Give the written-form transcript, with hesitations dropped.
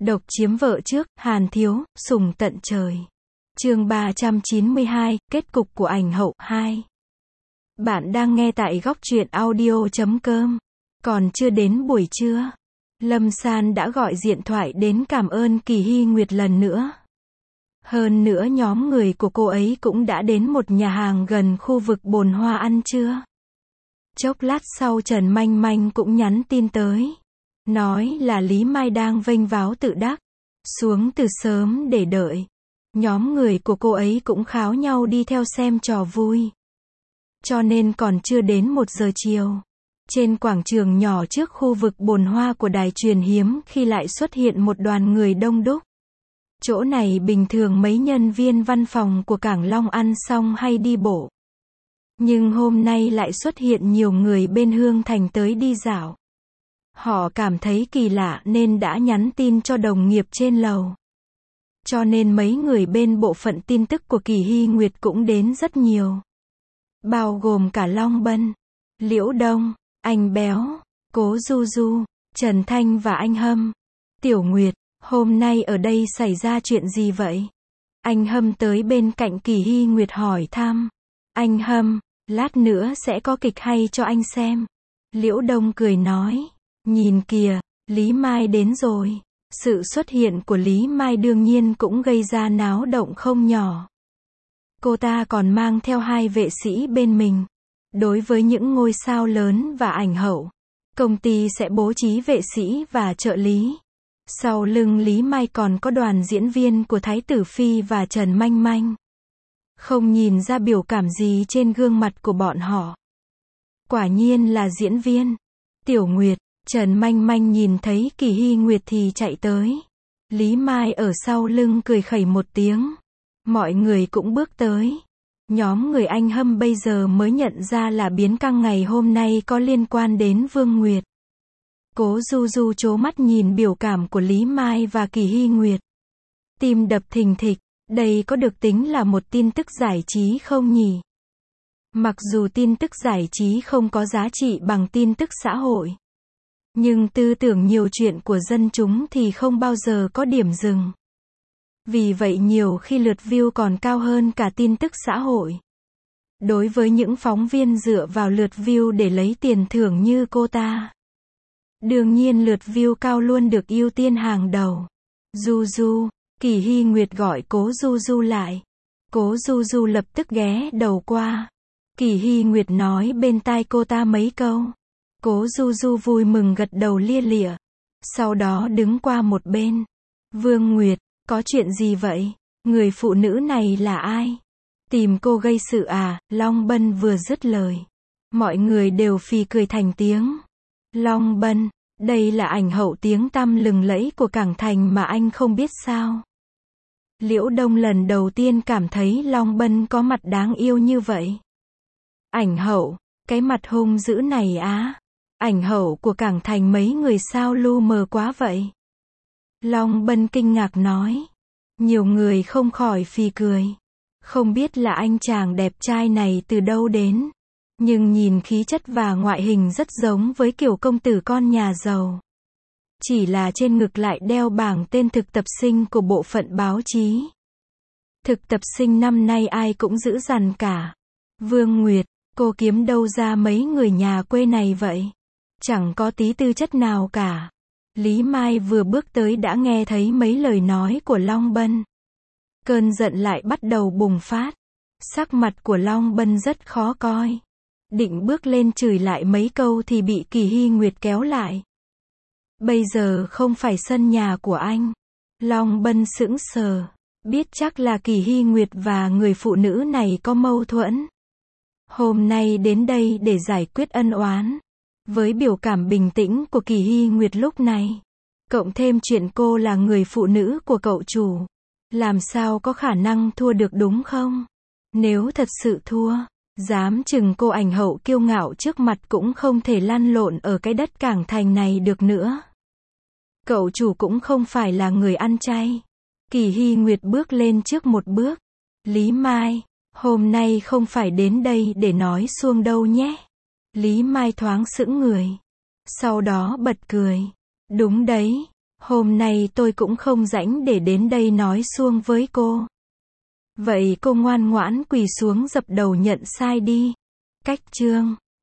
Độc chiếm vợ trước, Hàn Thiếu, sủng tận trời. Chương 392, kết cục của ảnh hậu 2. Bạn đang nghe tại góc truyện audio.com. Còn chưa đến buổi trưa, Lâm San đã gọi điện thoại đến cảm ơn Kỳ Hy Nguyệt lần nữa. Hơn nữa nhóm người của cô ấy cũng đã đến một nhà hàng gần khu vực Bồn Hoa ăn trưa. Chốc lát sau Trần Manh Manh cũng nhắn tin tới. Nói là Lý Mai đang vênh váo tự đắc, xuống từ sớm để đợi. Nhóm người của cô ấy cũng kháo nhau đi theo xem trò vui. Cho nên còn chưa đến 1 giờ chiều. Trên quảng trường nhỏ trước khu vực Bồn Hoa của đài truyền hiếm khi lại xuất hiện một đoàn người đông đúc. Chỗ này bình thường mấy nhân viên văn phòng của Cảng Long ăn xong hay đi bộ. Nhưng hôm nay lại xuất hiện nhiều người bên Hương Thành tới đi dạo. Họ cảm thấy kỳ lạ nên đã nhắn tin cho đồng nghiệp trên lầu. Cho nên mấy người bên bộ phận tin tức của Kỳ Hy Nguyệt cũng đến rất nhiều. Bao gồm cả Long Bân, Liễu Đông, anh Béo, Cố Du Du, Trần Thanh và anh Hâm. Tiểu Nguyệt, hôm nay ở đây xảy ra chuyện gì vậy? Anh Hâm tới bên cạnh Kỳ Hy Nguyệt hỏi thăm. Anh Hâm, lát nữa sẽ có kịch hay cho anh xem. Liễu Đông cười nói. Nhìn kìa, Lý Mai đến rồi. Sự xuất hiện của Lý Mai đương nhiên cũng gây ra náo động không nhỏ. Cô ta còn mang theo 2 vệ sĩ bên mình. Đối với những ngôi sao lớn và ảnh hậu, công ty sẽ bố trí vệ sĩ và trợ lý. Sau lưng Lý Mai còn có đoàn diễn viên của Thái Tử Phi và Trần Manh Manh. Không nhìn ra biểu cảm gì trên gương mặt của bọn họ. Quả nhiên là diễn viên. Tiểu Nguyệt, Trần Manh Manh nhìn thấy Kỳ Hy Nguyệt thì chạy tới. Lý Mai ở sau lưng cười khẩy một tiếng. Mọi người cũng bước tới. Nhóm người anh Hâm bây giờ mới nhận ra là biến căng ngày hôm nay có liên quan đến Vương Nguyệt. Cố Du Du trố mắt nhìn biểu cảm của Lý Mai và Kỳ Hy Nguyệt. Tim đập thình thịch, đây có được tính là một tin tức giải trí không nhỉ? Mặc dù tin tức giải trí không có giá trị bằng tin tức xã hội. Nhưng tư tưởng nhiều chuyện của dân chúng thì không bao giờ có điểm dừng. Vì vậy nhiều khi lượt view còn cao hơn cả tin tức xã hội. Đối với những phóng viên dựa vào lượt view để lấy tiền thưởng như cô ta, đương nhiên lượt view cao luôn được ưu tiên hàng đầu. Du Du, Kỳ Hy Nguyệt gọi Cố Du Du lại. Cố Du Du lập tức ghé đầu qua. Kỳ Hy Nguyệt nói bên tai cô ta mấy câu. Cố Du Du vui mừng gật đầu lia lịa. Sau đó đứng qua một bên. Vương Nguyệt, có chuyện gì vậy? Người phụ nữ này là ai? Tìm cô gây sự à? Long Bân vừa dứt lời. Mọi người đều phì cười thành tiếng. Long Bân, đây là ảnh hậu tiếng tăm lừng lẫy của Cảng Thành mà anh không biết sao? Liễu Đông lần đầu tiên cảm thấy Long Bân có mặt đáng yêu như vậy. Ảnh hậu, cái mặt hung dữ này á. Ảnh hậu của Cảng Thành mấy người sao lu mờ quá vậy? Long Bân kinh ngạc nói. Nhiều người không khỏi phì cười. Không biết là anh chàng đẹp trai này từ đâu đến. Nhưng nhìn khí chất và ngoại hình rất giống với kiểu công tử con nhà giàu. Chỉ là trên ngực lại đeo bảng tên thực tập sinh của bộ phận báo chí. Thực tập sinh năm nay ai cũng dữ dằn cả. Vương Nguyệt, cô kiếm đâu ra mấy người nhà quê này vậy? Chẳng có tí tư chất nào cả. Lý Mai vừa bước tới đã nghe thấy mấy lời nói của Long Bân. Cơn giận lại bắt đầu bùng phát. Sắc mặt của Long Bân rất khó coi. Định bước lên chửi lại mấy câu thì bị Kỳ Hy Nguyệt kéo lại. Bây giờ không phải sân nhà của anh. Long Bân sững sờ. Biết chắc là Kỳ Hy Nguyệt và người phụ nữ này có mâu thuẫn. Hôm nay đến đây để giải quyết ân oán. Với biểu cảm bình tĩnh của Kỳ Hy Nguyệt lúc này, cộng thêm chuyện cô là người phụ nữ của cậu chủ, làm sao có khả năng thua được đúng không? Nếu thật sự thua, dám chừng cô ảnh hậu kiêu ngạo trước mặt cũng không thể lăn lộn ở cái đất Cảng Thành này được nữa. Cậu chủ cũng không phải là người ăn chay. Kỳ Hy Nguyệt bước lên trước một bước. Lý Mai, hôm nay không phải đến đây để nói suông đâu nhé. Lý Mai thoáng sững người. Sau đó bật cười. Đúng đấy. Hôm nay tôi cũng không rảnh để đến đây nói suông với cô. Vậy cô ngoan ngoãn quỳ xuống dập đầu nhận sai đi. Cách chương